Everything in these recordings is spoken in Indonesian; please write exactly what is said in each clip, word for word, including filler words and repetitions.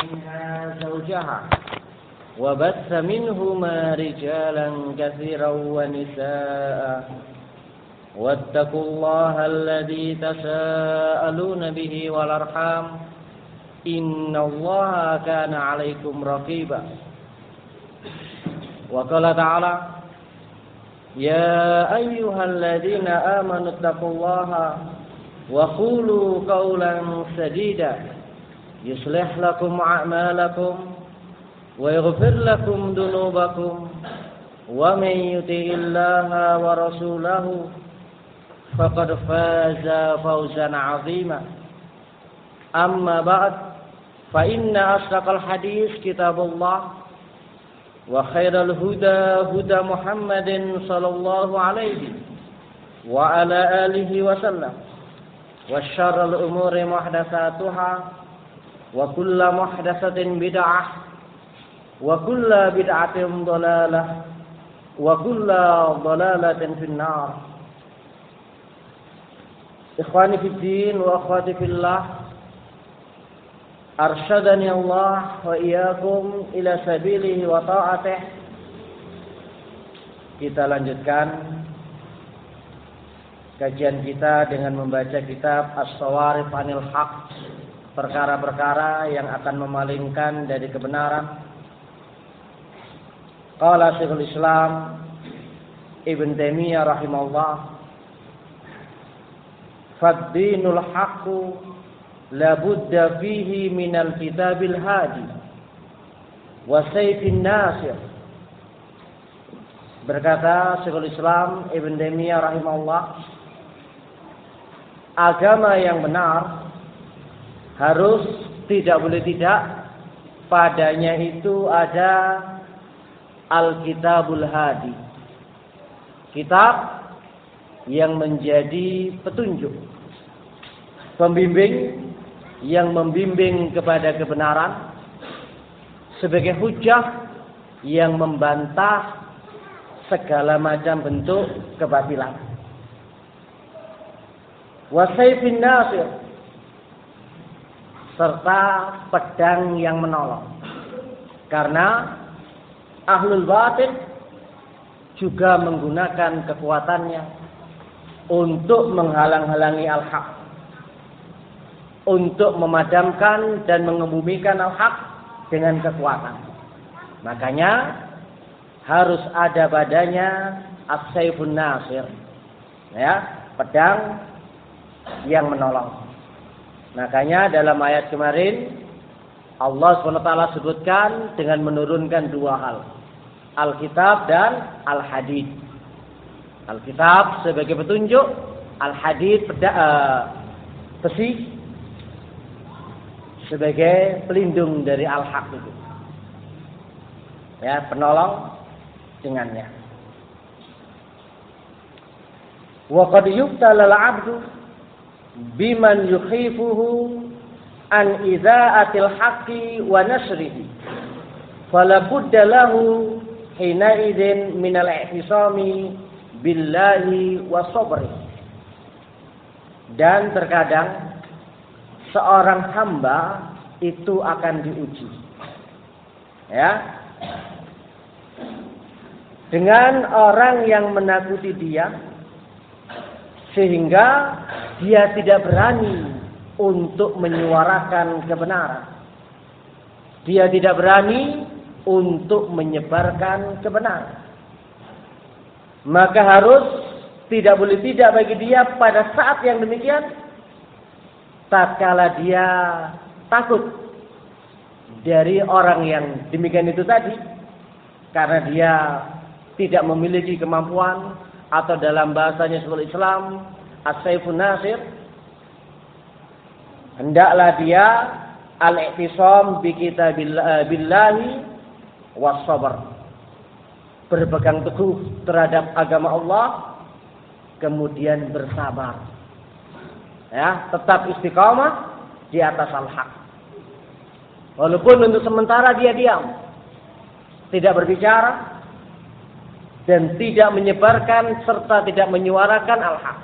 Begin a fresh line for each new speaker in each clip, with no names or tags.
منها زوجها وبث منهما رجالا كثيرا ونساء واتقوا الله الذي تساءلون به والأرحام إن الله كان عليكم رقيبا وقال تعالى يا أيها الذين آمنوا اتقوا الله وقولوا قولا سديدا يصلح لكم أعمالكم ويغفر لكم ذنوبكم ومن يطع الله ورسوله فقد فاز فوزا عظيما أما بعد فإن أصدق الحديث كتاب الله وخير الهدى هدى محمد صلى الله عليه وعلى آله وسلم وشر الأمور محدثاتها وكل محدثة بدعة وكل بدعة ضلالة وكل ضلالة في النار. إخواني في الدين وأخواتي في الله أرشدني الله وإياكم إلى سبيله وطاعته. Kita lanjutkan kajian kita dengan membaca kitab As-Sawarif Anil Haq, perkara-perkara yang akan memalingkan dari kebenaran. Qala Syekhul Islam Ibn Taimiyah rahimahullah, fad-dinul haqqu la budda fihi minal kitabil hadi wa sayfin nasir. Berkata Syekhul Islam Ibn Taimiyah rahimahullah, agama yang benar harus tidak boleh tidak padanya itu ada Al-Kitabul Hadi, kitab yang menjadi petunjuk, pembimbing yang membimbing kepada kebenaran, sebagai hujjah yang membantah segala macam bentuk kebatilan. Wa sayfin nasir, serta pedang yang menolong. Karena ahlul batil juga menggunakan kekuatannya untuk menghalang-halangi al-haq, untuk memadamkan dan mengebumikan al-haq dengan kekuatan. Makanya harus ada padanya as-sayfun nasir, ya, pedang yang menolong. Makanya dalam ayat kemarin Allah subhanahu wa taala sebutkan dengan menurunkan dua hal, Alkitab dan Al-Hadid. Alkitab sebagai petunjuk, Al-Hadid uh, besi sebagai pelindung dari Al-Haq itu, ya, penolong dengannya. Wa qad yubtala al-'abdu biman yukhifuhu an idza'atil haqqi wa nasrihi fala budda lahu hina idzin minal i'tisami billahi wa sabri. Dan terkadang seorang hamba itu akan diuji, ya, dengan orang yang menakuti dia sehingga dia tidak berani untuk menyuarakan kebenaran. Dia tidak berani untuk menyebarkan kebenaran. Maka harus tidak boleh tidak bagi dia pada saat yang demikian, tatkala dia takut dari orang yang demikian itu tadi, karena dia tidak memiliki kemampuan, atau dalam bahasanya Syekhul Islam as-sayfun nasir, hendaklah dia al-i'tisam bi kitabillahi was sabr, berpegang teguh terhadap agama Allah, kemudian bersabar, ya, tetap istiqamah di atas al-haq. Walaupun untuk sementara dia diam, tidak berbicara dan tidak menyebarkan serta tidak menyuarakan al-haq,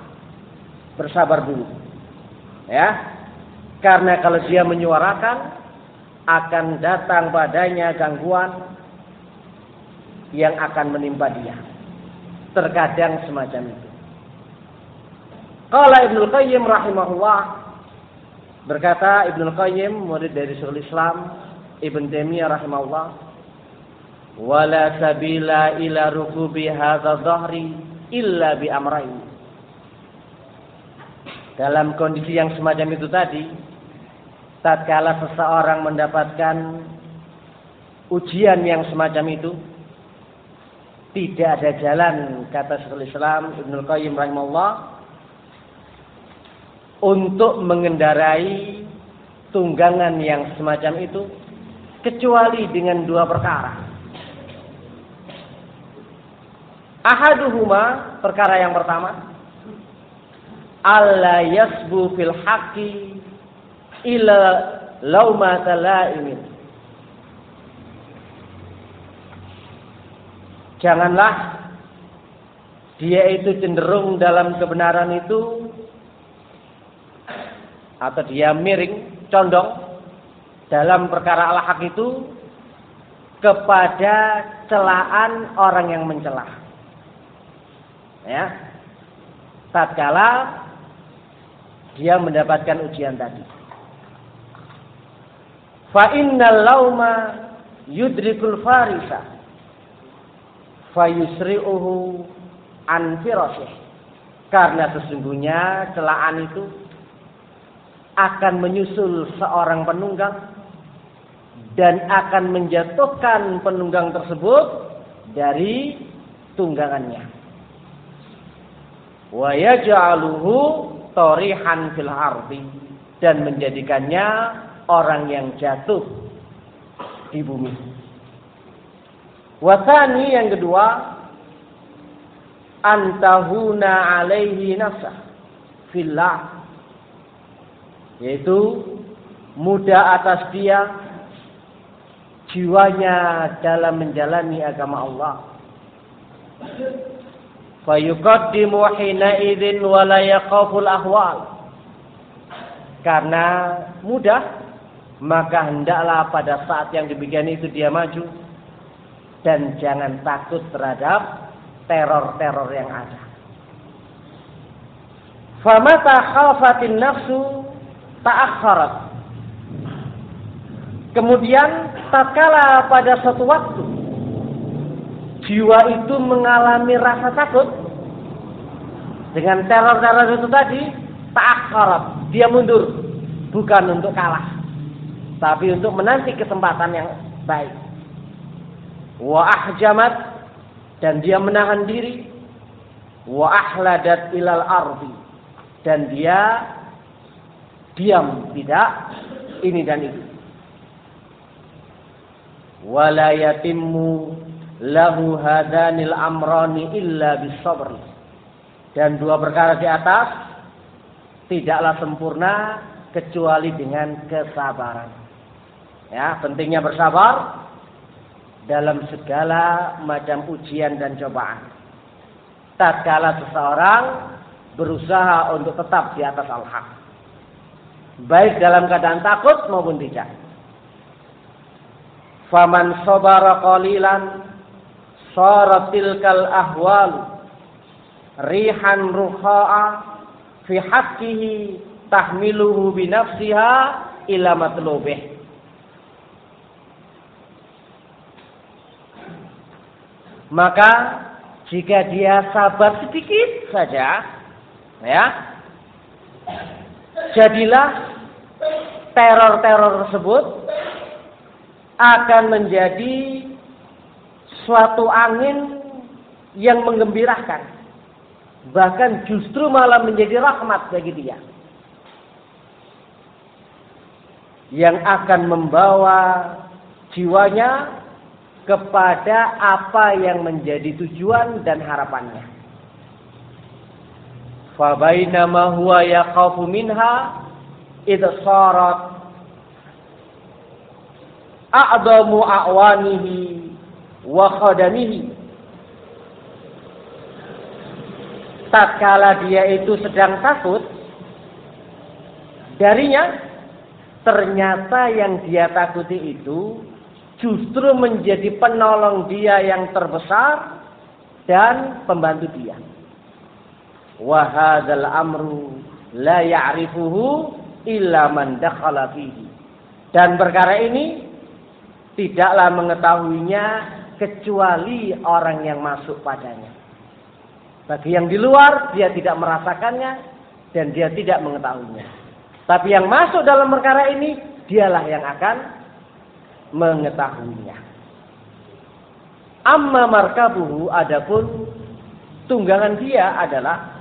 bersabar dulu, ya. Karena kalau dia menyuarakan, akan datang padanya gangguan yang akan menimpa dia. Terkadang semacam itu. Qala Ibnu Qayyim rahimahullah, berkata Ibnu Qayyim, murid dari Syekhul Islam Ibnu Taimiyah rahimahullah, wala sabila ila rukubi hadza dhahri illa bi amrayn. Dalam kondisi yang semacam itu tadi, tatkala seseorang mendapatkan ujian yang semacam itu, tidak ada jalan, kata Syekhul Islam Ibnu Qayyim rahimahullah, untuk mengendarai tunggangan yang semacam itu kecuali dengan dua perkara. Ahaduhuma, perkara yang pertama, alla yasbu fil haqqi ila laumata laimin. Janganlah dia itu cenderung dalam kebenaran itu, atau dia miring, condong dalam perkara al-haq itu kepada celaan orang yang mencela. Ya, tatkala dia mendapatkan ujian tadi. Fa innal lauma yudrikul farisa fayusri'uhu an firasih. Karena sesungguhnya celaan itu akan menyusul seorang penunggang dan akan menjatuhkan penunggang tersebut dari tunggangannya. Wa yaj'aluhu tarihan fil ardi, dan menjadikannya orang yang jatuh di bumi. Wasani, yang kedua, antahuna alaihi nafsah fillah, yaitu mudah atas dia jiwanya dalam menjalani agama Allah. Fayuqaddimu hina idzin wa la yaqaful ahwal. Karena mudah, maka hendaklah pada saat yang demikian itu dia maju dan jangan takut terhadap teror-teror yang ada. Famata khafatin nafsu ta'akhkharat. Kemudian tatkala pada suatu waktu jiwa itu mengalami rasa takut dengan teror-teror itu tadi, ta'akhkharat, dia mundur, bukan untuk kalah, tapi untuk menanti kesempatan yang baik. Wa ahjamat, dan dia menahan diri. Wa ahladat ilal ardi, dan dia diam, tidak ini dan itu. Wala yatimmu lahu hadanil amrani illa bisabr. Dan dua perkara di atas tidaklah sempurna kecuali dengan kesabaran. Ya, pentingnya bersabar dalam segala macam ujian dan cobaan. Tatkala seseorang berusaha untuk tetap di atas al-haq, baik dalam keadaan takut maupun tidak. Faman sabara qalilan sarat tilkal ahwal rihan ruha'a fi haqqihi tahmiluhu bi nafsiha ila matlubih. Maka jika dia sabar sedikit saja, ya, jadilah teror-teror tersebut akan menjadi suatu angin yang menggembirakan, bahkan justru malah menjadi rahmat bagi dia, yang akan membawa jiwanya kepada apa yang menjadi tujuan dan harapannya. Fa bainama huwa yaqafu minha idh sarat a'damu a'wanihi wa khadamihi. Tatkala dia itu sedang takut darinya, ternyata yang dia takuti itu justru menjadi penolong dia yang terbesar dan pembantu dia. Wa hadzal amru la ya'rifuhu illa man dakhala fihi. Dan perkara ini tidaklah mengetahuinya kecuali orang yang masuk padanya. Bagi yang di luar dia tidak merasakannya dan dia tidak mengetahuinya. Tapi yang masuk dalam perkara ini dialah yang akan mengetahuinya. Amma markabuhu, adapun tunggangan dia adalah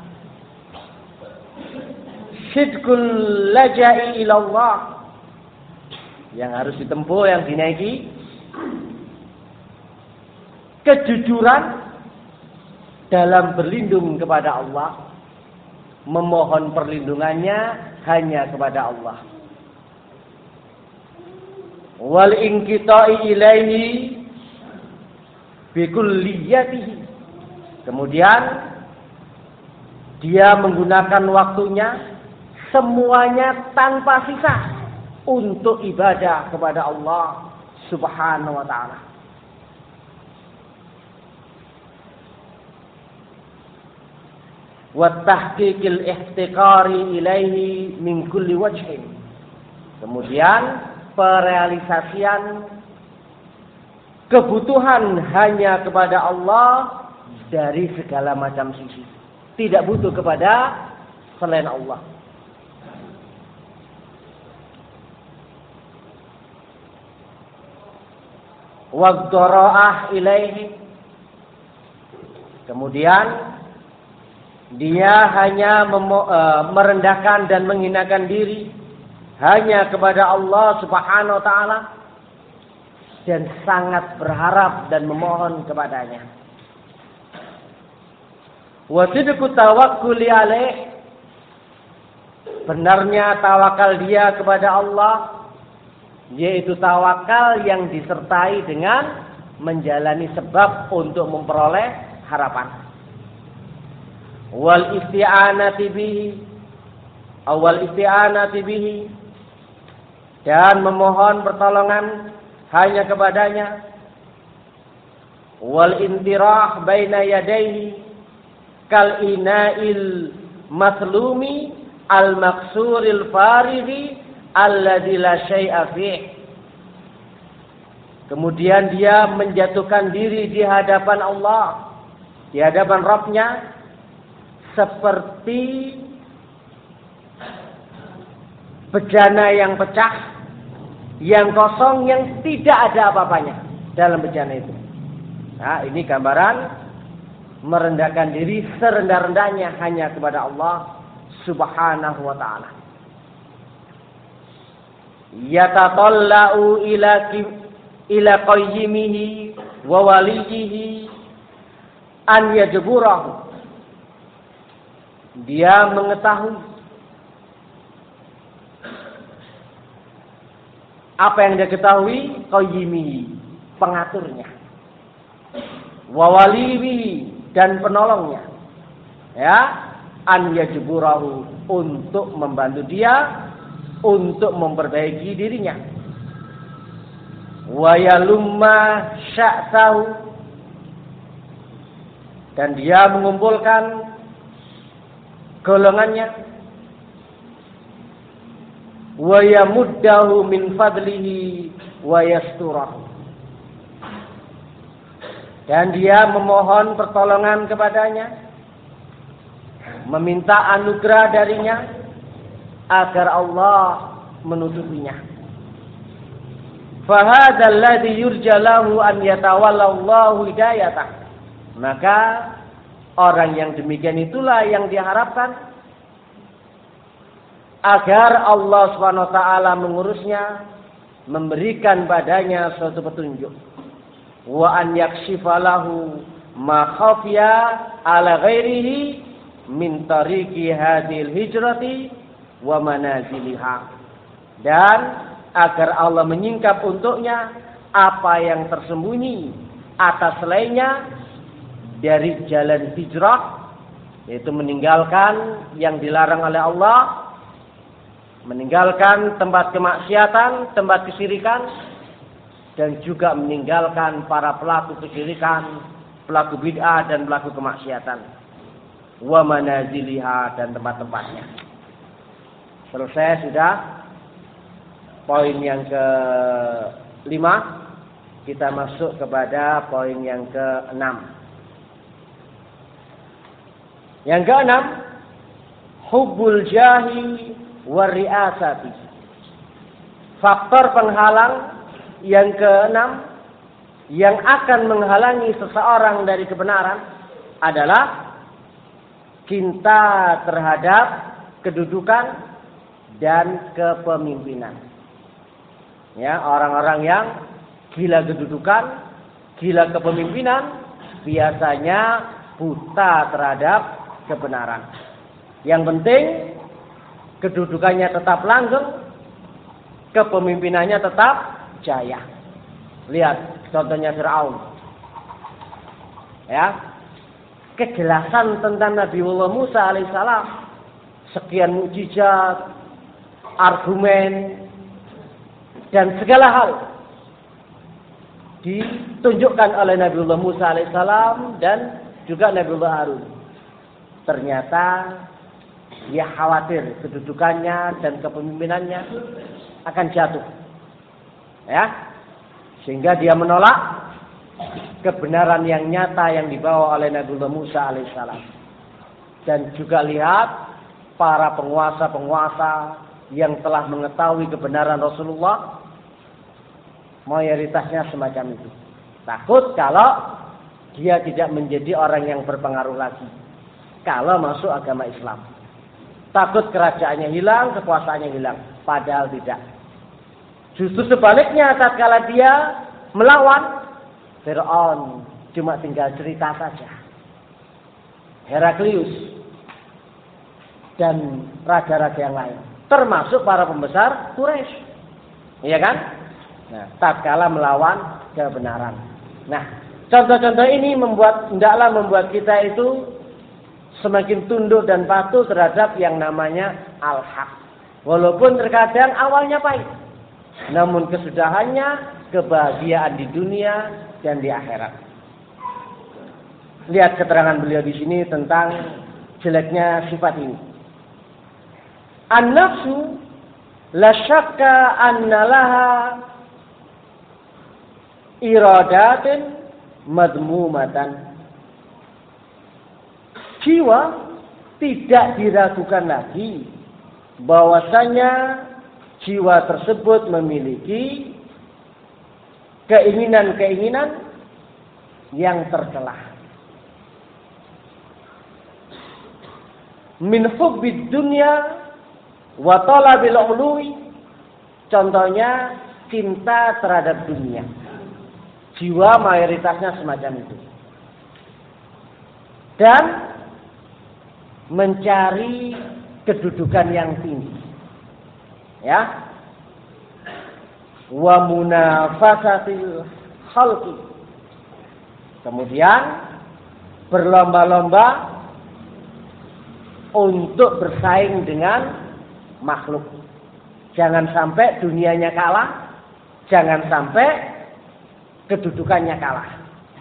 sidqul laja'i ilallah, yang harus ditempuh, yang dinaiki, kejujuran dalam berlindung kepada Allah, memohon perlindungannya hanya kepada Allah. Wal inqita'i ilaihi bikulliyatihi. Kemudian dia menggunakan waktunya semuanya tanpa sisa untuk ibadah kepada Allah Subhanahu wa ta'ala. Wa tahqiqil ihtiqari ilaihi min kulli wajhin. Kemudian perealisasian kebutuhan hanya kepada Allah dari segala macam sisi. Tidak butuh kepada selain Allah. Wad-dara'ah ilaihi. Kemudian dia hanya memo- uh, merendahkan dan menghinakan diri hanya kepada Allah Subhanahu wa ta'ala dan sangat berharap dan memohon kepadanya. Wa sidqu tawakkuli alaih. Benarnya tawakal dia kepada Allah, yaitu tawakal yang disertai dengan menjalani sebab untuk memperoleh harapan. Wal isti'anati bihi, awal isti'anati bihi, dan memohon pertolongan hanya kepadanya. Wal intirah baina yadayhi kal ina'il maslumi al maksuril farighi alladzi la syai'a fih. Kemudian dia menjatuhkan diri di hadapan Allah, di hadapan Rabb-Nya, seperti bejana yang pecah, yang kosong, yang tidak ada apa-apanya dalam bejana itu. Nah, ini gambaran merendahkan diri serendah-rendahnya hanya kepada Allah Subhanahu wa ta'ala. Yatatalla'u ila ila qayyimihi wa waliyihi an yajburahu. Dia mengetahui apa yang dia ketahui, qayyimihi, pengaturnya, wa waliyihi, dan penolongnya, ya, an yajburahu, untuk membantu dia, untuk memperbaiki dirinya, wa yalumma sya'tahu, dan dia mengumpulkan golongannya, wa yamuddahu min fadlihi wa yasturahu, dan dia memohon pertolongan kepadanya, meminta anugerah darinya agar Allah menutupinya. Fahadzal ladzi yurja lahu an yatawallallahu hidayatah. Maka orang yang demikian itulah yang diharapkan agar Allah Subhanahu wa taala mengurusnya, memberikan padanya suatu petunjuk. Wa an yakshifa lahu ma khafiya ala ghairihi min tariqi hadhil hijrati wa manaziliha, dan agar Allah menyingkap untuknya apa yang tersembunyi atas selainnya dari jalan hijrah, yaitu meninggalkan yang dilarang oleh Allah, meninggalkan tempat kemaksiatan, tempat kesyirikan, dan juga meninggalkan para pelaku kesyirikan, pelaku bid'ah dan pelaku kemaksiatan. Wa manaziliha, dan tempat-tempatnya. Selesai sudah poin yang kelima. Kita masuk kepada poin yang keenam. Yang keenam, hubbul jahi wa ri'asati. Faktor penghalang yang keenam yang akan menghalangi seseorang dari kebenaran adalah cinta terhadap kedudukan dan kepemimpinan. Ya, orang-orang yang gila kedudukan, gila kepemimpinan, biasanya buta terhadap kebenaran. Yang penting kedudukannya tetap langgeng, kepemimpinannya tetap jaya. Lihat contohnya Fir'aun. Ya. Kejelasan tentang Nabiullah Musa alaihissalam, sekian mukjizat, argumen, dan segala hal ditunjukkan oleh Nabiullah Musa alaihissalam dan juga Nabiullah Harun. Ternyata dia khawatir kedudukannya dan kepemimpinannya akan jatuh. Ya. Sehingga dia menolak kebenaran yang nyata yang dibawa oleh Nabiullah Musa alaihissalam. Dan juga lihat para penguasa-penguasa yang telah mengetahui kebenaran Rasulullah, mayoritasnya semacam itu. Takut kalau dia tidak menjadi orang yang berpengaruh lagi kalau masuk agama Islam. Takut kerajaannya hilang, kekuasaannya hilang. Padahal tidak. Justru sebaliknya, tatkala dia melawan Fir'aun, cuma tinggal cerita saja. Heraklius dan raja-raja yang lain, termasuk para pembesar Quraisy, iya kan? Nah, tatkala melawan kebenaran. Nah, contoh-contoh ini membuat hendaklah membuat kita itu semakin tunduk dan patuh terhadap yang namanya al-haq. Walaupun terkadang awalnya pahit, namun kesudahannya kebahagiaan di dunia dan di akhirat. Lihat keterangan beliau di sini tentang jeleknya sifat ini. An-nafsu la syakka anna laha iradatin madmumatan. Jiwa tidak diragukan lagi bahwasanya jiwa tersebut memiliki keinginan-keinginan yang tercela. Min hubbid dunya wa talabil ului. Contohnya cinta terhadap dunia. Jiwa mayoritasnya semacam itu. Dan mencari kedudukan yang tinggi. Ya. Wa munafasatil khalqi. Kemudian berlomba-lomba untuk bersaing dengan makhluk. Jangan sampai dunianya kalah, jangan sampai kedudukannya kalah.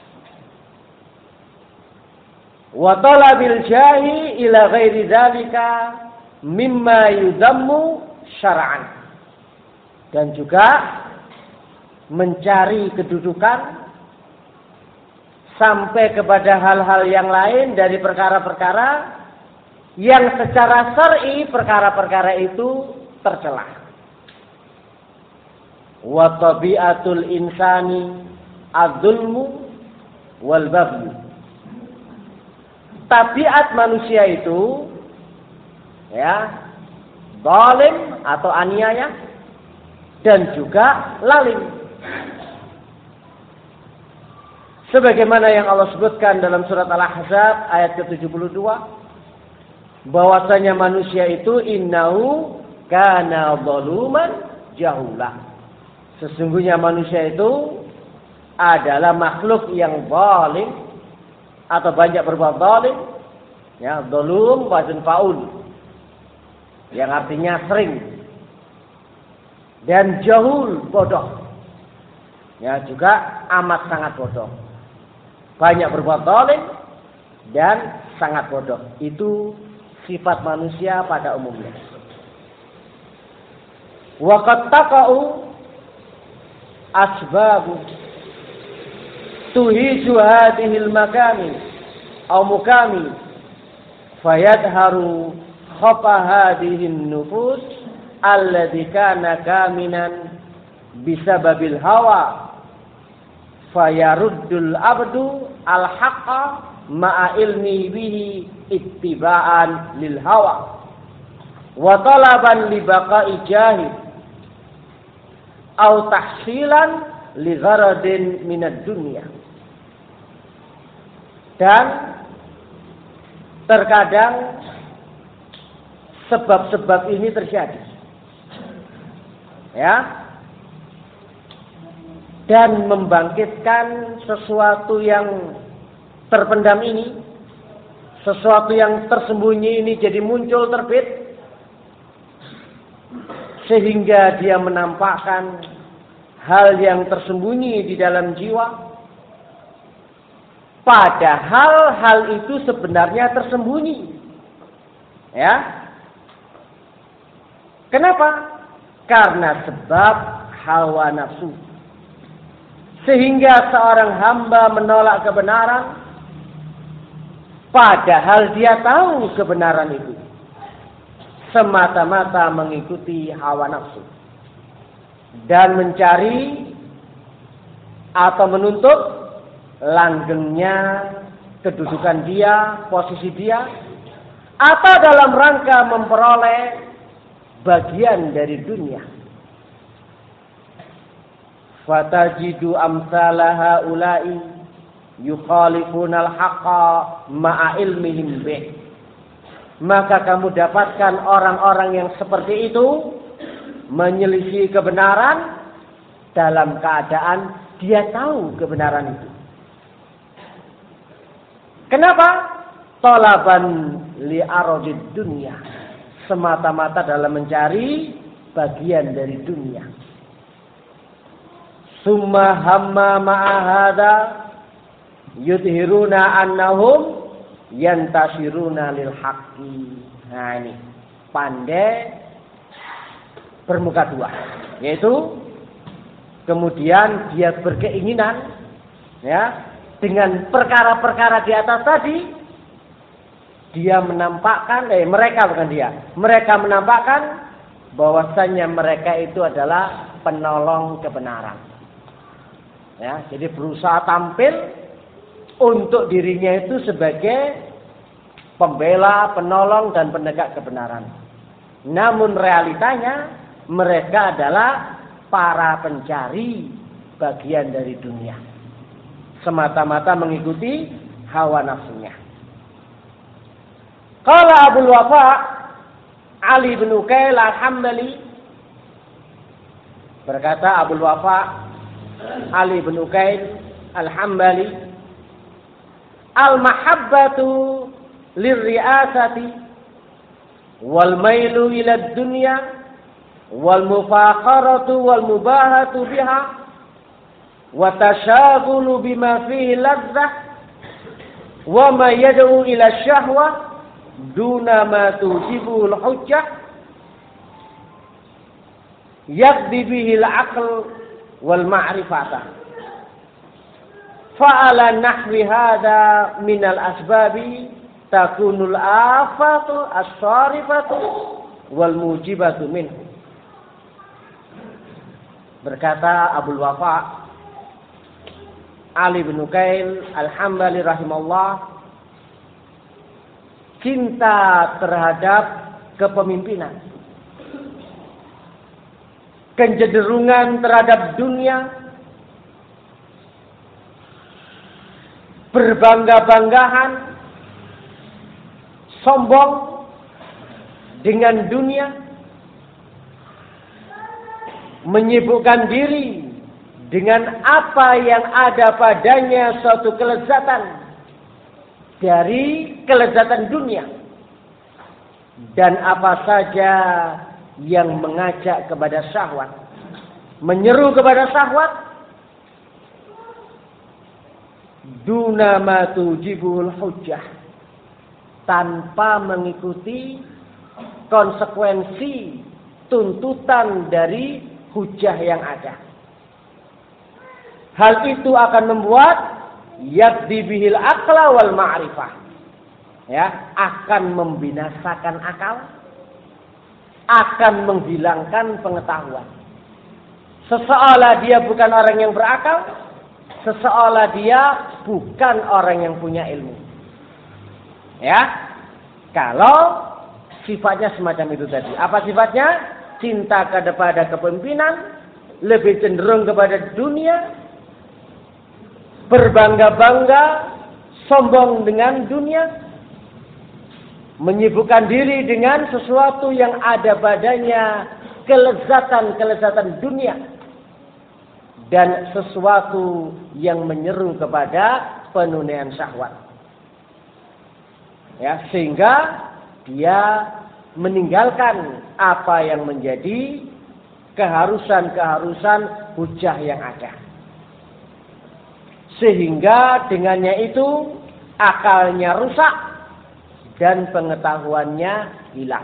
Wa talabil jahi ila ghairi dzalika mimma yudammu syar'an. Dan juga mencari kedudukan sampai kepada hal-hal yang lain dari perkara-perkara yang secara syar'i perkara-perkara itu tercela. Wa tabi'atul insani adzulmu wal baghy. Tabiat manusia itu ya zalim atau aniaya dan juga lalim. Sebagaimana yang Allah sebutkan dalam surat Al-Ahzab ayat ke tujuh puluh dua, bahwasanya manusia itu innahu kana zaluman jahula. Sesungguhnya manusia itu adalah makhluk yang zalim atau banyak berbuat zalim. Ya, zalum wazn faul. Yang artinya sering dan jahul, bodoh. Ya, juga amat sangat bodoh. Banyak berbuat zalim dan sangat bodoh. Itu sifat manusia pada umumnya. Wa qad taqa'u asbabu tuhiju hadhil makami aw mukami fayadharu khafa hadhihin nufus alladhi kana kaminan bisababil hawa fayaruddul abdu al-haqqa ma'a ilmi bihi ittiba'an lil hawa wa talaban li baqa'i jahid aw tahsilan li gharadin minad dunya. Dan terkadang sebab-sebab ini terjadi. Ya. Dan membangkitkan sesuatu yang terpendam ini, sesuatu yang tersembunyi ini jadi muncul, terbit, sehingga dia menampakkan hal yang tersembunyi di dalam jiwa. Padahal hal itu sebenarnya tersembunyi. Ya. Kenapa? Karena sebab hawa nafsu. Sehingga seorang hamba menolak kebenaran, padahal dia tahu kebenaran itu. Semata-mata mengikuti hawa nafsu. Dan mencari atau menuntut langgengnya kedudukan dia, posisi dia, atau dalam rangka memperoleh bagian dari dunia. Fatajidu amsalaha ulai yukhalifunal haqqa ma'a ilmihim bih. Maka kamu dapatkan orang-orang yang seperti itu menyelisih kebenaran dalam keadaan dia tahu kebenaran itu. Kenapa? Talaban li aradid dunya. Semata-mata dalam mencari bagian dari dunia. Summa hamma ma'a hadza yudhiruna annahum yantasiruna lil haqqi. Nah ini pandai bermuka dua, yaitu kemudian dia berkeinginan ya dengan perkara-perkara di atas tadi, dia menampakkan eh mereka bukan dia mereka menampakkan bahwasannya mereka itu adalah penolong kebenaran ya. Jadi berusaha tampil untuk dirinya itu sebagai pembela, penolong dan penegak kebenaran. Namun realitanya mereka adalah para pencari bagian dari dunia. Semata-mata mengikuti hawa nafsunya. Qala Abul Wafa Ali bin Uqail al-Hambali, berkata Abul Wafa Ali bin Uqail al-Hambali, al-mahabbatu lirri'asati wal mailu ila dunya wal mufakharatu wal mubahatu biha wa tashaghulu bima fihi ladzah wa ma yad'u ila syahwa duna ma tujibu al-hujjah yaqdi bihi al-aql wal ma'rifata fa'ala nahwi hadha min al-asbabi takunul afatu as-sarifatu wal mujibatu minhu. Berkata Abul Wafa Ali bin Uqail al-Hambali rahimahullah, cinta terhadap kepemimpinan, kecenderungan terhadap dunia, berbangga-banggahan, sombong dengan dunia, menyibukkan diri dengan apa yang ada padanya suatu kelezatan dari kelezatan dunia, dan apa saja yang mengajak kepada syahwat. menyeru kepada syahwat, duna ma tujibul hujjah, tanpa mengikuti konsekuensi tuntutan dari hujjah yang ada. Hal itu akan membuat yaddi bihil aqla wal ma'rifah, ya, akan membinasakan akal, akan menghilangkan pengetahuan. Seseolah dia bukan orang yang berakal, seseolah dia bukan orang yang punya ilmu. Ya, kalau sifatnya semacam itu tadi. Apa sifatnya? Cinta kepada kepemimpinan, lebih cenderung kepada dunia, berbangga-bangga, sombong dengan dunia, menyibukkan diri dengan sesuatu yang ada padanya kelezatan-kelezatan dunia, dan sesuatu yang menyeru kepada penunaian syahwat. Ya, sehingga dia meninggalkan apa yang menjadi keharusan-keharusan hujjah yang ada. Sehingga dengannya itu akalnya rusak dan pengetahuannya hilang.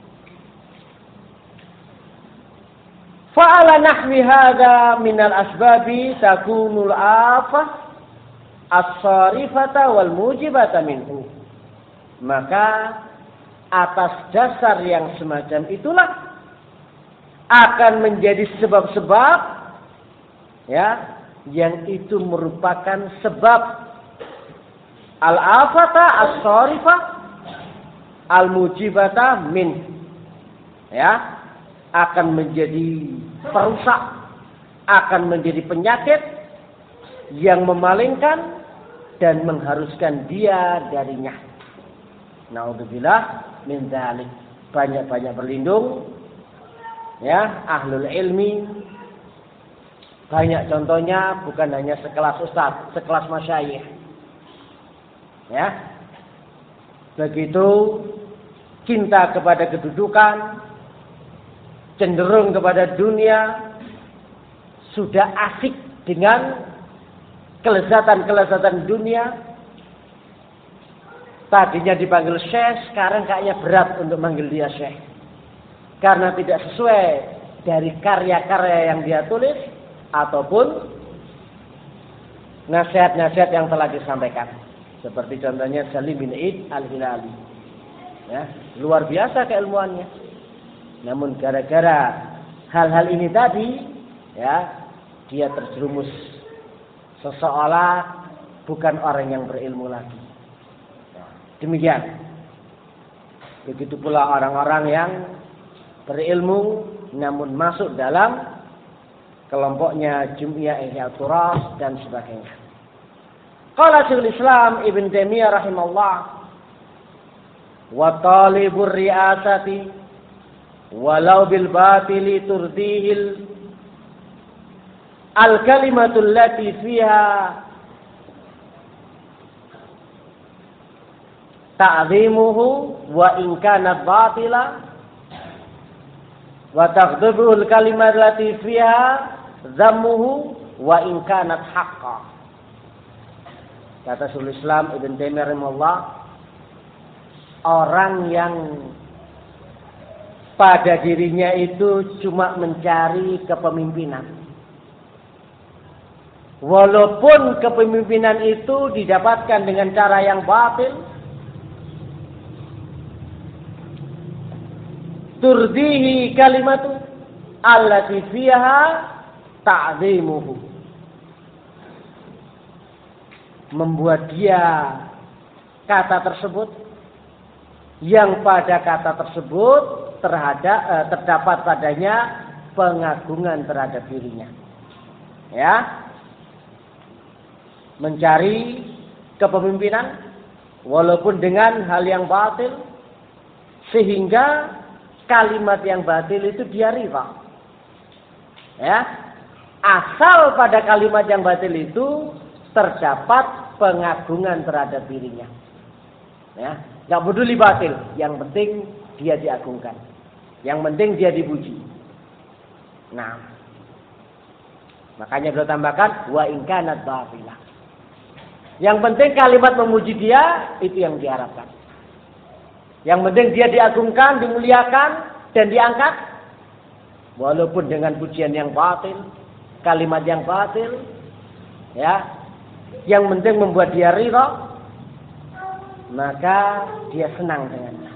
Fa'ala nahwi hadza minal asbabi takunul afah as-sarifata wal mujibata minhu. Maka atas dasar yang semacam itulah akan menjadi sebab-sebab, ya, yang itu merupakan sebab al-afata as-sarifah al-mujibata min, ya, akan menjadi perusak, akan menjadi penyakit yang memalingkan dan mengharuskan dia darinya. Naudzubillah min dzalik. Banyak-banyak berlindung, ya, ahlul ilmi. Banyak contohnya, bukan hanya sekelas ustaz, sekelas masyayikh. Ya. Begitu cinta kepada kedudukan, cenderung kepada dunia, sudah asik dengan kelezatan-kelezatan dunia. Tadinya dipanggil syekh, sekarang kayaknya berat untuk manggil dia syekh. Karena tidak sesuai dari karya-karya yang dia tulis ataupun nasihat-nasihat yang telah disampaikan. Seperti contohnya Salim bin Id al-Hilali. Ya, luar biasa keilmuannya. Namun gara-gara hal-hal ini tadi, ya, dia terjerumus seseolah bukan orang yang berilmu lagi. Demikian. Begitu pula orang-orang yang berilmu namun masuk dalam kelompoknya Jum'iyah Ihya Turas dan sebagainya. Qala Syekhul Islam Ibn Taimiyah rahimahullah, wa talibur riasati walau bil batili turdihil al kalimatul lati fiha ta'zimuhu wa in kanat batila wa taghdhibuhu al-kalimat allati fiha dhammuhu wa in kanat haqqan. Kata Syekhul Islam Ibn Taimiyah rahimahullah, orang yang pada dirinya itu cuma mencari kepemimpinan, walaupun kepemimpinan itu didapatkan dengan cara yang batil, turdihi kalimatu allati fiha ta'zimuhu, membuat dia kata tersebut yang pada kata tersebut terhadap eh, terdapat padanya pengagungan terhadap dirinya, ya, mencari kepemimpinan walaupun dengan hal yang batil, sehingga kalimat yang batil itu dia riba, ya, asal pada kalimat yang batil itu terdapat pengagungan terhadap dirinya, ya, nggak peduli batil, yang penting dia diagungkan, yang penting dia dipuji. Nah, Makanya beliau tambahkan wa in kanat batilah. Yang penting kalimat memuji dia itu yang diharapkan. Yang penting dia diagungkan, dimuliakan dan diangkat walaupun dengan pujian yang batil, kalimat yang batil, ya. Yang penting membuat dia ridha, maka dia senang dengannya.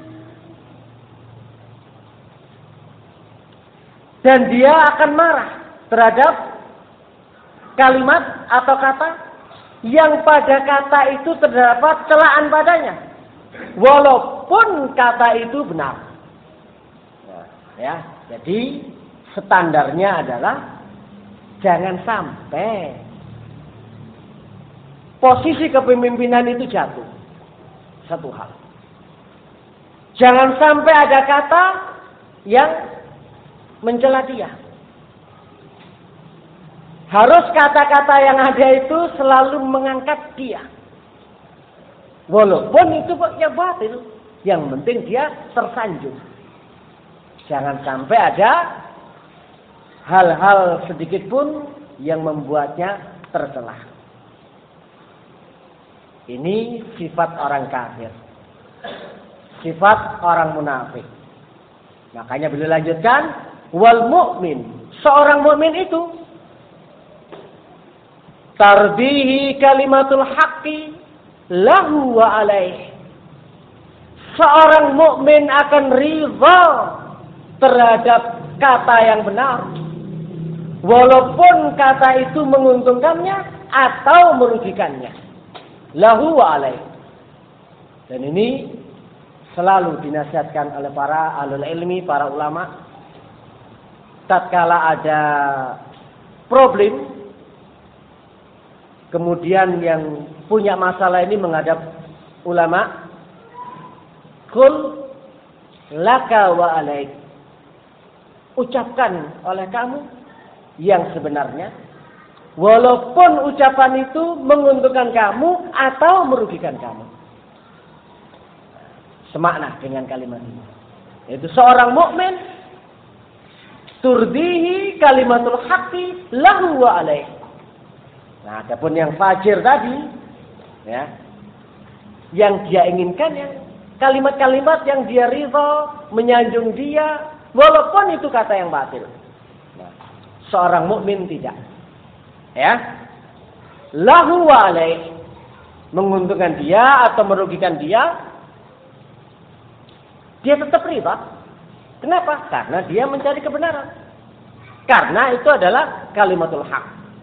Dan dia akan marah terhadap kalimat atau kata yang pada kata itu terdapat celaan padanya, walaupun kata itu benar. Ya, jadi standarnya adalah jangan sampai posisi kepemimpinan itu jatuh. Satu hal. Jangan sampai ada kata yang mencela dia. Harus kata-kata yang ada itu selalu mengangkat dia. Walaupun itu ya batil. Yang penting dia tersanjung. Jangan sampai ada hal-hal sedikit pun yang membuatnya tercelah. Ini sifat orang kafir. Sifat orang munafik. Makanya beliau lanjutkan, wal mu'min. Seorang mukmin itu tarbihi kalimatul haqqi lahu wa alaih. Seorang mukmin akan ridha terhadap kata yang benar, walaupun kata itu menguntungkannya atau merugikannya. Lahu wa alaih. Dan ini selalu dinasihatkan oleh para ahlul ilmi, para ulama. Tatkala ada problem, kemudian yang punya masalah ini menghadap ulama, qul laka wa alaik. Ucapkan oleh kamu yang sebenarnya, walaupun ucapan itu menguntungkan kamu atau merugikan kamu. Semakna dengan kalimat ini. Yaitu seorang mukmin turdihi kalimatul haqqi lahu wa alaih. Nah, adapun yang fajir tadi, ya, yang dia inginkan ya kalimat-kalimat yang dia ridha, menyanjung dia, walaupun itu kata yang batil. Nah, seorang mukmin tidak, ya, lahu wa alaih, menguntungkan dia atau merugikan dia, dia tetap ridha. Kenapa? Karena dia mencari kebenaran. Karena itu adalah kalimatul haq.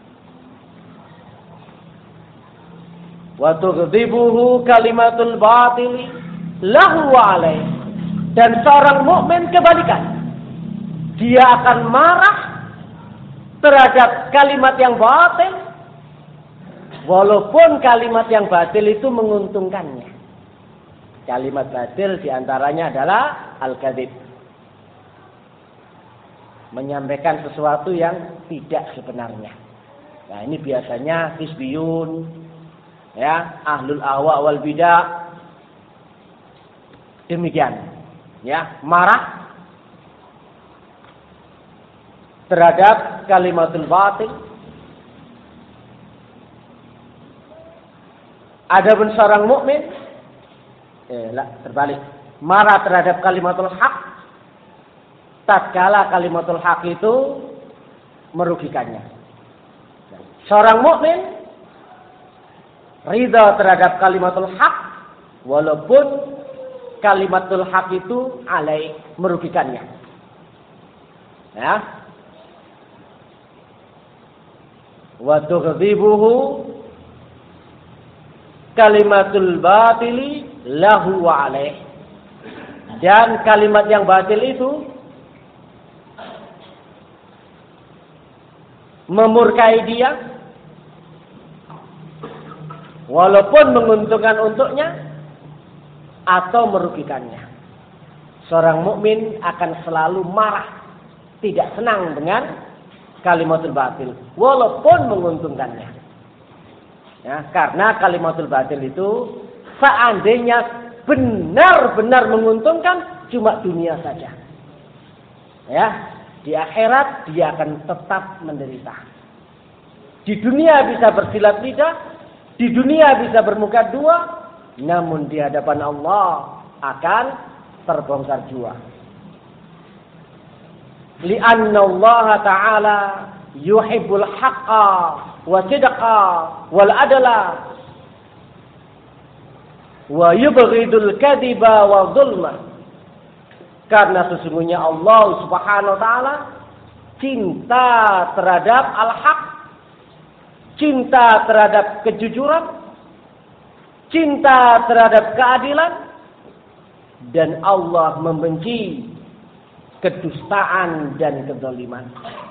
Wa tughdibuhu kalimatul batili lahu wa alaih. Dan seorang mukmin kebalikan. Dia akan marah terhadap kalimat yang batil, walaupun kalimat yang batil itu menguntungkannya. Kalimat batil diantaranya adalah al-kadzib. Menyampaikan sesuatu yang tidak sebenarnya. Nah, ini biasanya hizbiyun, ya, ahlul ahwa wal bidah. Demikian, ya, marah terhadap kalimatul batil. Adapun seorang mukmin eh lah, terbalik, marah terhadap kalimatul haq tatkala kalimatul haq itu merugikannya. Seorang mukmin ridha terhadap kalimatul haq walaupun kalimatul haq itu alai, merugikannya. Ya. Wa tughdibuhu kalimatul batili lahu wa alaih. Dan kalimat yang batil itu memurkai dia walaupun menguntungkan untuknya atau merugikannya. Seorang mukmin akan selalu marah, tidak senang dengan kalimatul batil walaupun menguntungkannya. Ya, karena kalimatul batil itu seandainya benar-benar menguntungkan cuma dunia saja. Ya, di akhirat dia akan tetap menderita. Di dunia bisa bersilat lidah, di dunia bisa bermuka dua, namun di hadapan Allah akan terbongkar jua. Li'anna Allah Ta'ala yuhibbul haqqa wa sidqa wal adla wa yubghidul kadhiba wa dhulma. Karena sesungguhnya Allah Subhanahu wa taala cinta terhadap al-haq, cinta terhadap kejujuran, cinta terhadap keadilan, dan Allah membenci kedustaan dan kezaliman.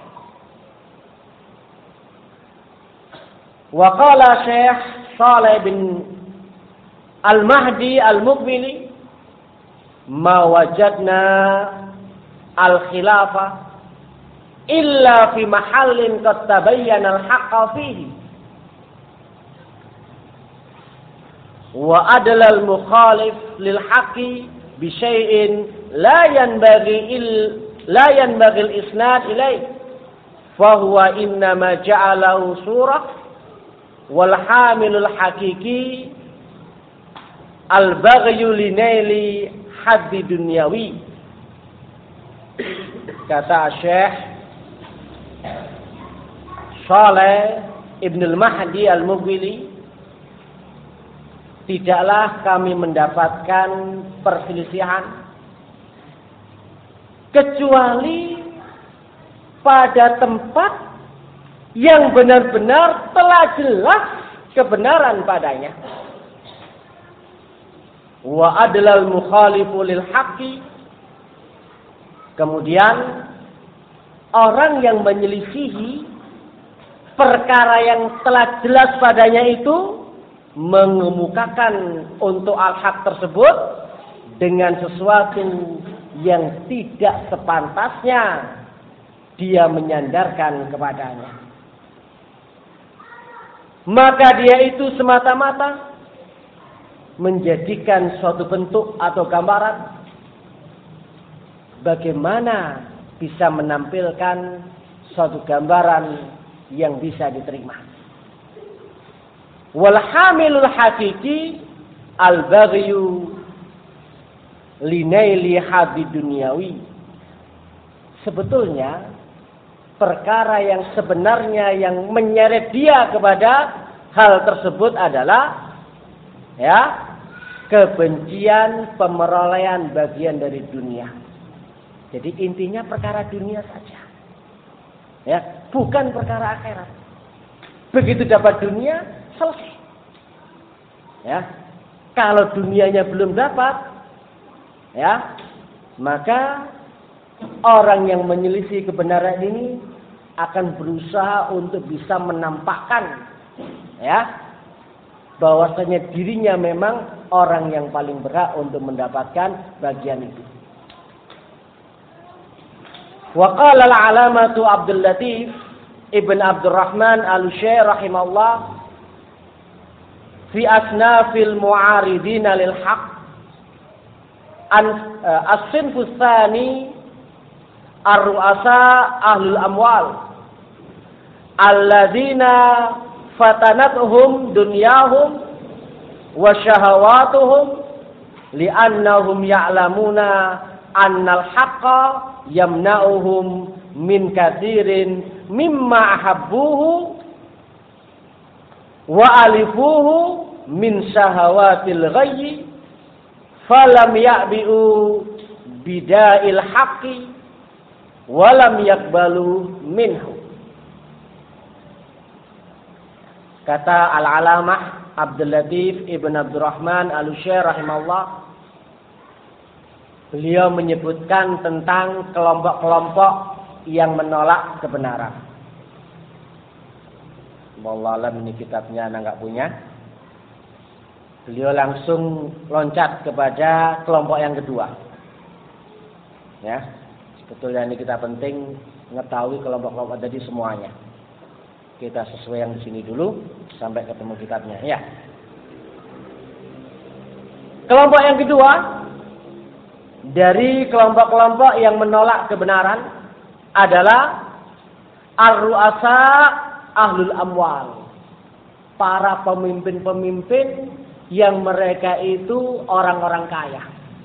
Wa qala Syekh Shalih bin Al-Mahdi Al-Muqbili, ma wajadna al-khilafah illa fi mahallin qad tabayyana al-haqqa fihi wa adla al-mukhalif lil haqqi bi syai'in la yanbaghi il la yanbaghi al-isnad ilayh fa huwa innama ja'alahu surah wal hamilul haqiqi al-baghyu linaili haddi dunyawi. Kata Syekh Shalih Ibn al-Mahdi Al-Muqbili, tidaklah kami mendapatkan perselisihan kecuali pada tempat yang benar-benar telah jelas kebenaran padanya. Wa adlal mukhalifu lil haqqi. Kemudian orang yang menyelisihi perkara yang telah jelas padanya itu mengemukakan untuk al-haq tersebut dengan sesuatu yang tidak sepantasnya dia menyandarkan kepadanya. Maka dia itu semata-mata menjadikan suatu bentuk atau gambaran bagaimana bisa menampilkan suatu gambaran yang bisa diterima. Wal hamilul haqiqi al-baghyu linaili haddi dunyawi. Sebetulnya perkara yang sebenarnya yang menyeret dia kepada hal tersebut adalah ya, kebencian pemerolehan bagian dari dunia. Jadi intinya perkara dunia saja. Ya, bukan perkara akhirat. Begitu dapat dunia, selesai. Ya. Kalau dunianya belum dapat, ya, maka orang yang menyelisih kebenaran ini akan berusaha untuk bisa menampakkan, ya, bahwasanya dirinya memang orang yang paling berhak untuk mendapatkan bagian itu. Wa qala al-alamatu Abdul Latif Ibn Abdurrahman Al-Syekh rahimahullah fi asnafil mu'aridina lil haq an as-sinfu tsani ar-ru'asa ahlul amwal alladzina fatanatuhum dunyahum wa syahawatuhum li'annahum ya'lamuna annal haqqa yamna'uhum min katsirin mimma ahabbuhu wa alifuhu min syahawatil ghayyi falam ya'bi'u bida'il haqqi wa lam yaqbalu minhu. Kata Al-Alamah Abdul Latif Ibn Abdurrahman Al-Syekh rahimahullah, beliau menyebutkan tentang kelompok-kelompok yang menolak kebenaran. Wallahualam, ini kitabnya anak nggak punya. Beliau langsung loncat kepada kelompok yang kedua. Ya, sebetulnya ini kita penting mengetahui kelompok-kelompok tadi semuanya. Kita sesuai yang di sini dulu sampai ketemu kitabnya. Ya. Kelompok yang kedua dari kelompok-kelompok yang menolak kebenaran adalah ar-ru'asa ahlul amwal, para pemimpin-pemimpin yang mereka itu orang-orang kaya.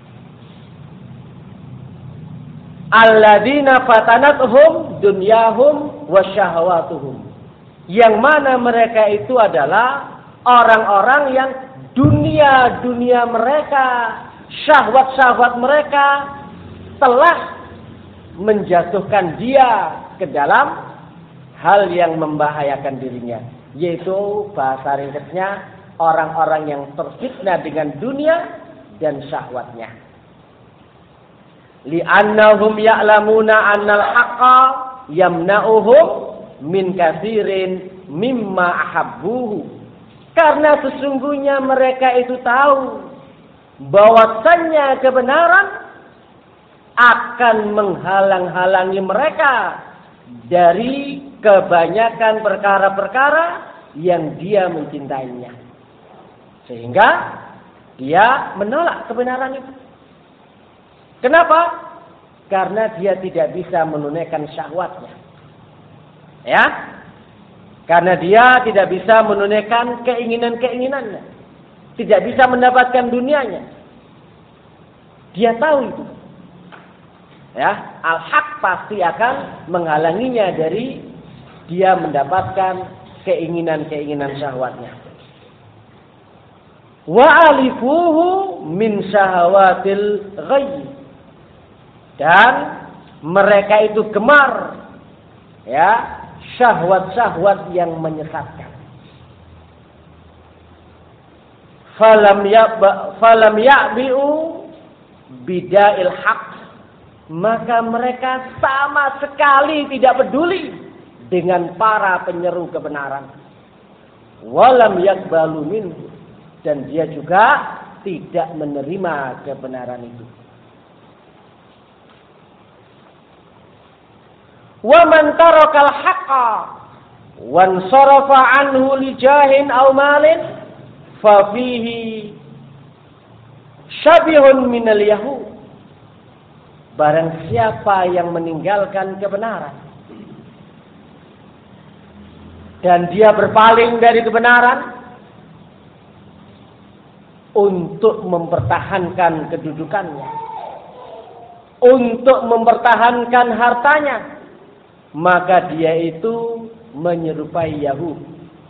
Alladzina fatanathum dunyahum wasyahawatuhum. Yang mana mereka itu adalah orang-orang yang dunia-dunia mereka, syahwat-syahwat mereka telah menjatuhkan dia ke dalam hal yang membahayakan dirinya, yaitu bahasa ringkasnya orang-orang yang terfitnah dengan dunia dan syahwatnya. Li'annahum ya'lamuna annal haqqa yamna'uhum min katsirin mimma ahabbuhu. Karena sesungguhnya mereka itu tahu bahwasannya kebenaran akan menghalang-halangi mereka dari kebanyakan perkara-perkara yang dia mencintainya. Sehingga dia menolak kebenaran itu. Kenapa? Karena dia tidak bisa menunaikan syahwatnya. Ya? Karena dia tidak bisa menunaikan keinginan-keinginannya. Tidak bisa mendapatkan dunianya. Dia tahu itu. Ya, al-haq pasti akan menghalanginya dari dia mendapatkan keinginan-keinginan syahwatnya. Wa alifuhu min syahawatil ghayy. Dan mereka itu gemar, ya, syahwat-syahwat yang menyesatkan. Falam ya'ba falam ya'bi'u bida'il haq. Maka mereka sama sekali tidak peduli dengan para penyeru kebenaran. Walam yaqbalu minhu. Dan dia juga tidak menerima kebenaran itu. Wa man tarakal haqqa wan sarafa anhu li jahin aw malin fa fihi syabihun minal yahud. Barang siapa yang meninggalkan kebenaran dan dia berpaling dari kebenaran untuk mempertahankan kedudukannya, untuk mempertahankan hartanya, maka dia itu menyerupai Yahudi.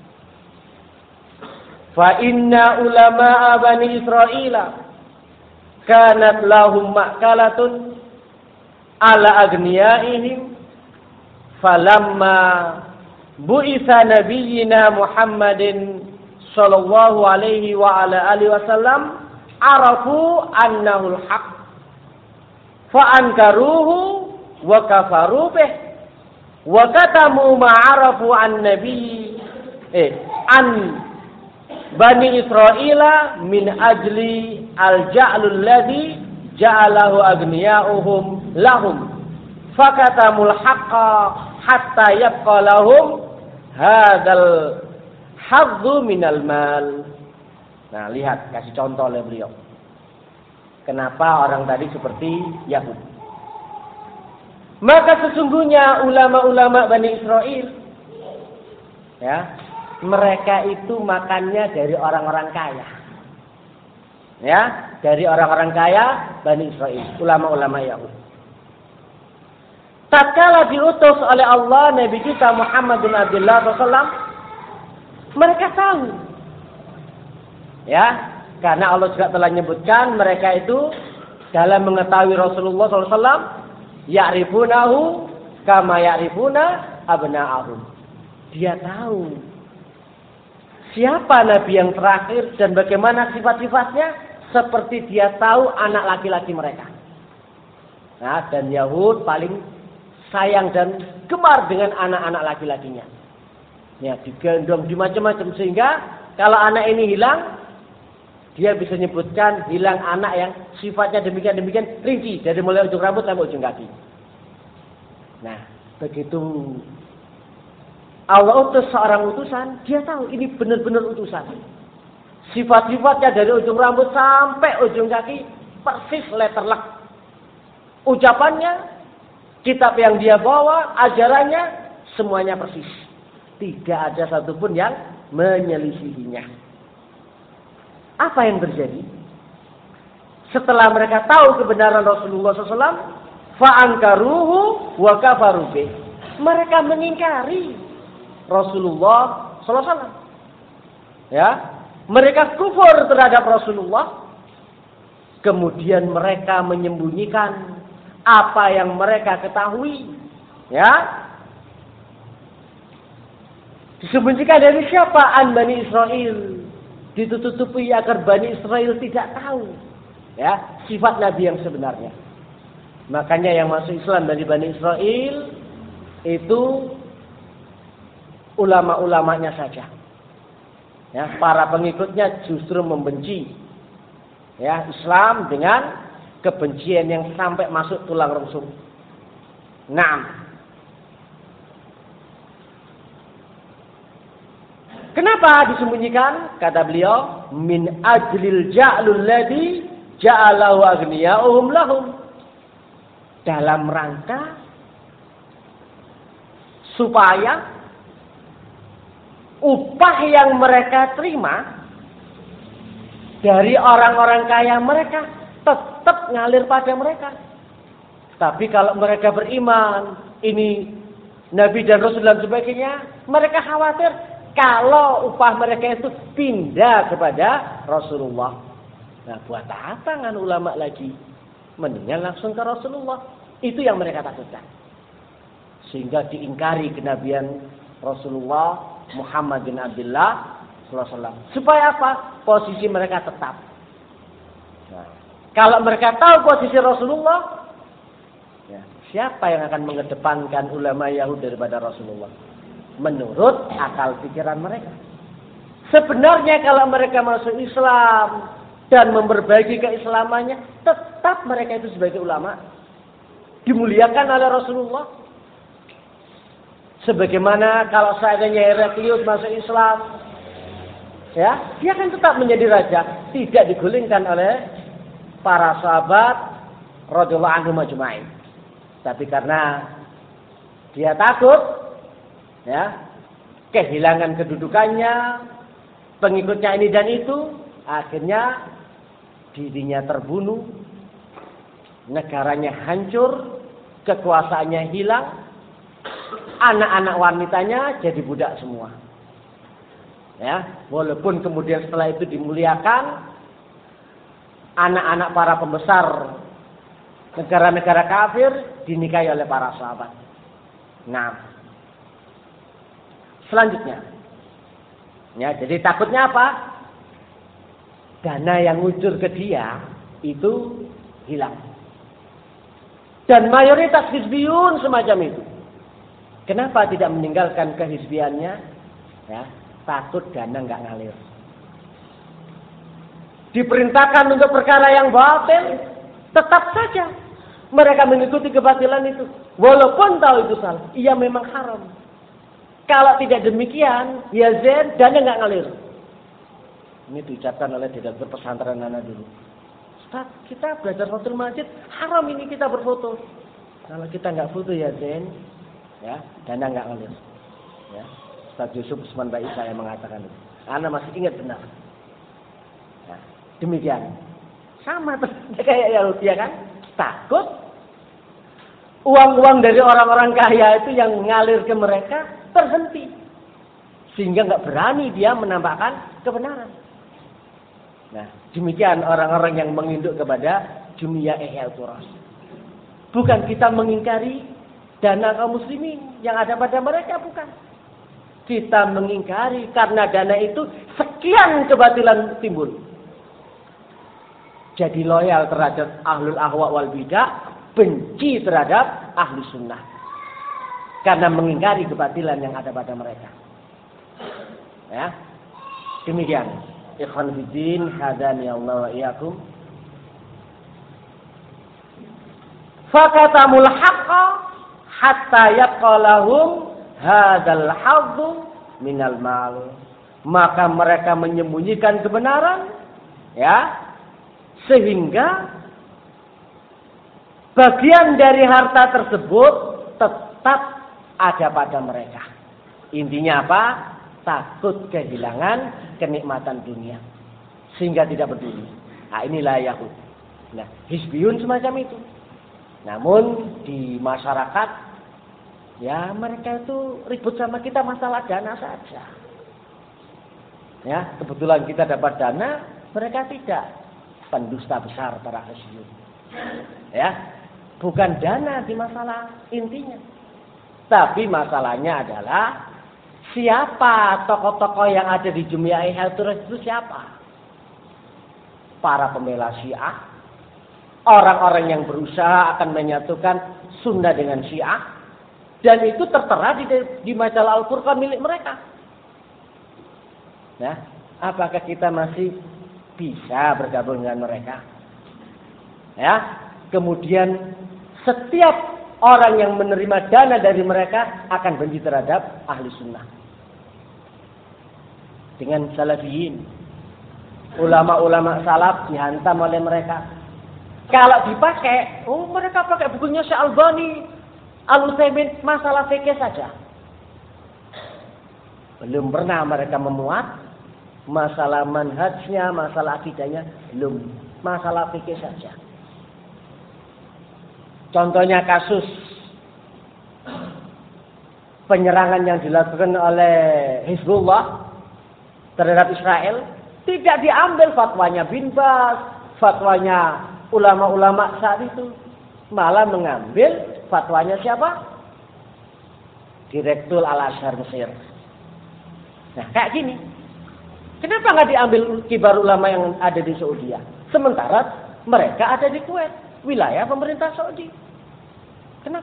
Fa inna ulama'a bani Israila kanat lahum ma'kalatun ala agniyaihim falamma bu'itsa nabiyyina Muhammadin sallallahu alaihi wa ala alihi wasallam arafu annahu al-haq fa ankaruhu wa kafaru bih wa katamu ma'arafu an nabi eh an bani Israila min ajli al-ja'lul ladzi ja'alahu aghniya'uhum lahum fakatamul haqqa hatta yabqa lahum hadzal hadzu minal mal. Nah, lihat, kasih contoh oleh beliau. Kenapa orang tadi seperti Yahudi? Maka sesungguhnya ulama-ulama Bani Israel, ya, mereka itu makannya dari orang-orang kaya. Ya, dari orang-orang kaya Bani Israel, ulama-ulama Yahudi. Tatkala diutus oleh Allah Nabi kita Muhammad bin Abdullah shallallahu alaihi wasallam, mereka tahu. Ya, karena Allah juga telah menyebutkan mereka itu dalam mengetahui Rasulullah shallallahu alaihi wasallam, ya'rifunahu kama ya'rifuna abna'ahum. Dia tahu siapa Nabi yang terakhir dan bagaimana sifat-sifatnya seperti dia tahu anak laki-laki mereka. Nah, dan Yahud paling sayang dan gemar dengan anak-anak laki-lakinya. Ya, digendong di macam-macam sehingga kalau anak ini hilang, dia bisa menyebutkan hilang anak yang sifatnya demikian-demikian rinci dari mulai ujung rambut sampai ujung kaki. Nah, begitu Allah utus seorang utusan, dia tahu ini benar-benar utusan. Sifat-sifatnya dari ujung rambut sampai ujung kaki persis letter luck. Ucapannya, kitab yang dia bawa, ajarannya semuanya persis. Tidak ada satupun yang menyelisihinya. Apa yang terjadi? Setelah mereka tahu kebenaran Rasulullah shallallahu alaihi wasallam, fa'ankaruhu wa kafaru bih. Mereka mengingkari Rasulullah shallallahu alaihi wasallam. Ya, mereka kufur terhadap Rasulullah. Kemudian mereka menyembunyikan apa yang mereka ketahui. Ya, disembunyikan dari siapa? An Bani Israel. Ditutupi agar Bani Israel tidak tahu, ya, sifat Nabi yang sebenarnya. Makanya yang masuk Islam dari Bani Israel itu ulama-ulamanya saja. Ya, para pengikutnya justru membenci, ya, Islam dengan kebencian yang sampai masuk tulang rusuk. Naam. Kenapa disembunyikan? Kata beliau, min ajlil ja'lul ladzi ja'alahu aghniya'uhum lahum. Dalam rangka supaya upah yang mereka terima dari orang-orang kaya mereka tetap ngalir pada mereka. Tapi kalau mereka beriman, ini Nabi dan Rasul dan sebagainya, mereka khawatir kalau upah mereka itu pindah kepada Rasulullah. Nah, buat apa ngan ulama lagi? Mendingan langsung ke Rasulullah. Itu yang mereka takutkan. Sehingga diingkari kenabian Rasulullah Muhammad bin Abdullah sallallahu alaihi wasallam. Supaya apa? Posisi mereka tetap. Nah, kalau mereka tahu posisi Rasulullah, ya, siapa yang akan mengedepankan ulama Yahudi daripada Rasulullah? Menurut akal pikiran mereka. Sebenarnya kalau mereka masuk Islam dan memperbaiki keislamannya, tetap mereka itu sebagai ulama. Dimuliakan oleh Rasulullah. Sebagaimana kalau seandainya Heraklius masuk Islam, ya, dia kan tetap menjadi raja, tidak digulingkan oleh para sahabat radhiyallahu anhum ajma'in. Tapi karena dia takut, ya, kehilangan kedudukannya, pengikutnya ini dan itu, akhirnya dirinya terbunuh, negaranya hancur, kekuasaannya hilang, anak-anak wanitanya jadi budak semua. Ya, walaupun kemudian setelah itu dimuliakan, anak-anak para pembesar negara-negara kafir dinikahi oleh para sahabat. Nah, selanjutnya, ya, jadi takutnya apa? Dana yang ngucur ke dia itu hilang. Dan mayoritas hizbiyun semacam itu. Kenapa tidak meninggalkan kehizbiannya? Ya, takut dana nggak ngalir. Diperintahkan untuk perkara yang batil, tetap saja mereka mengikuti kebatilan itu. Walaupun tahu itu salah, iya memang haram. Kalau tidak demikian, ya zen, dana nggak ngalir. Ini diucapkan oleh direktur pesantren anak dulu. Ustaz, kita belajar foto masjid, haram ini kita berfoto. Kalau kita nggak foto ya zen, ya, dana nggak ngalir. Ya, Ustaz Yusuf Usman Bai saya mengatakan itu. Anda masih ingat benar. Ya, demikian. Sama kayak Yahudi ya kan? Takut uang-uang dari orang-orang kaya itu yang ngalir ke mereka terhenti, sehingga nggak berani dia menampakkan kebenaran. Nah, demikian orang-orang yang menginduk kepada dunia Ihya Turas. Bukan kita mengingkari dana kaum muslimin yang ada pada mereka, bukan. Kita mengingkari karena dana itu sekian kebatilan timbul. Jadi loyal terhadap ahlul ahwa wal bidah, benci terhadap ahli sunnah. Karena mengingkari kebatilan yang ada pada mereka. Ya. Demikian. Ikhwan fiddin, hadani Allah wa iyyakum. Fakatamul haqqa hatta yaqalahum hadzal hadzu minal mal. Maka mereka menyembunyikan kebenaran, ya, sehingga bagian dari harta tersebut tetap ada pada mereka. Intinya apa? Takut kehilangan kenikmatan dunia. Sehingga tidak peduli. Nah, inilah Yahud. Nah, hizbiyun semacam itu. Namun di masyarakat, ya mereka itu ribut sama kita masalah dana saja. Ya, kebetulan kita dapat dana, mereka tidak. Pendusta besar para hizbiyun. Ya, bukan dana di masalah intinya. Tapi masalahnya adalah siapa tokoh-tokoh yang ada di Jum'iyah Ihyatul itu siapa? Para pembela Syiah, orang-orang yang berusaha akan menyatukan Sunnah dengan Syiah, dan itu tertera di, di majalah Al-Furqan milik mereka. Nah, apakah kita masih bisa bergabung dengan mereka? Ya, kemudian setiap orang yang menerima dana dari mereka akan benci terhadap ahli sunnah. Dengan salafiyin, ulama-ulama salaf dihantam oleh mereka. Kalau dipakai, oh mereka pakai bukunya Syekh Albani, Al-Utsaimin, masalah fikih saja. Belum pernah mereka memuat masalah manhajnya, masalah akidahnya, belum. Masalah fikih saja. Contohnya kasus penyerangan yang dilakukan oleh Hizbullah terhadap Israel, tidak diambil fatwanya Bin Baz, fatwanya ulama-ulama saat itu, malah mengambil fatwanya siapa? Direktur Al-Azhar Mesir. Nah, kayak gini. Kenapa nggak diambil kibar ulama yang ada di Saudi? Sementara mereka ada di Kuwait, wilayah pemerintah Saudi. Kenapa?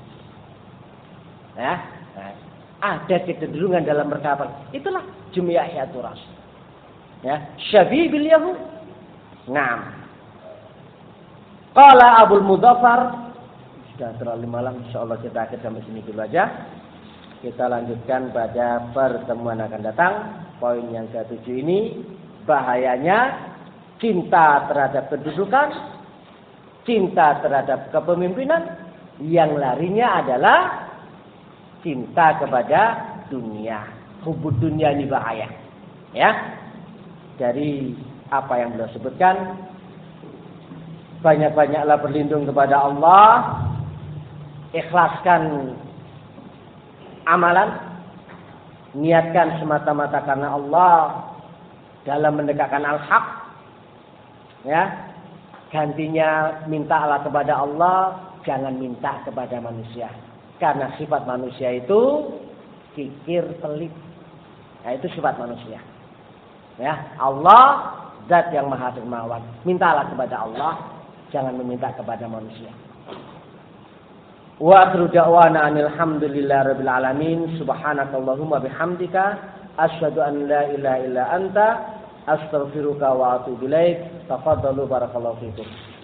Nah, nah ada kecenderungan dalam berkabar. Itulah Jum'iyah Ihyatul Rasul. Ya, syabi' bil Yahud. Naam. Qala Abul Mudzaffar, sudah terlalu malam, insyaallah kita akhir sampai sini dulu aja. Kita lanjutkan pada pertemuan akan datang. Poin yang ketujuh ini, bahayanya cinta terhadap kedudukan, cinta terhadap kepemimpinan, yang larinya adalah cinta kepada dunia. Hubud dunia ini bahaya. Ya. Dari apa yang beliau sebutkan, banyak-banyaklah berlindung kepada Allah, ikhlaskan amalan, niatkan semata-mata karena Allah dalam mendekatkan al-haq, ya. Gantinya mintalah kepada Allah, jangan minta kepada manusia, karena sifat manusia itu kikir pelit. Nah, itu sifat manusia. Ya, Allah zat yang maha dermawan. Mintalah kepada Allah, jangan meminta kepada manusia. Wa akhiru da'wana anil hamdulillahi rabbil alamin. Subhanakallahumma bihamdika asyhadu an la ilaha illa anta astaghfiruka wa atubu ilaik. Tafadhalu barakallahu fikum.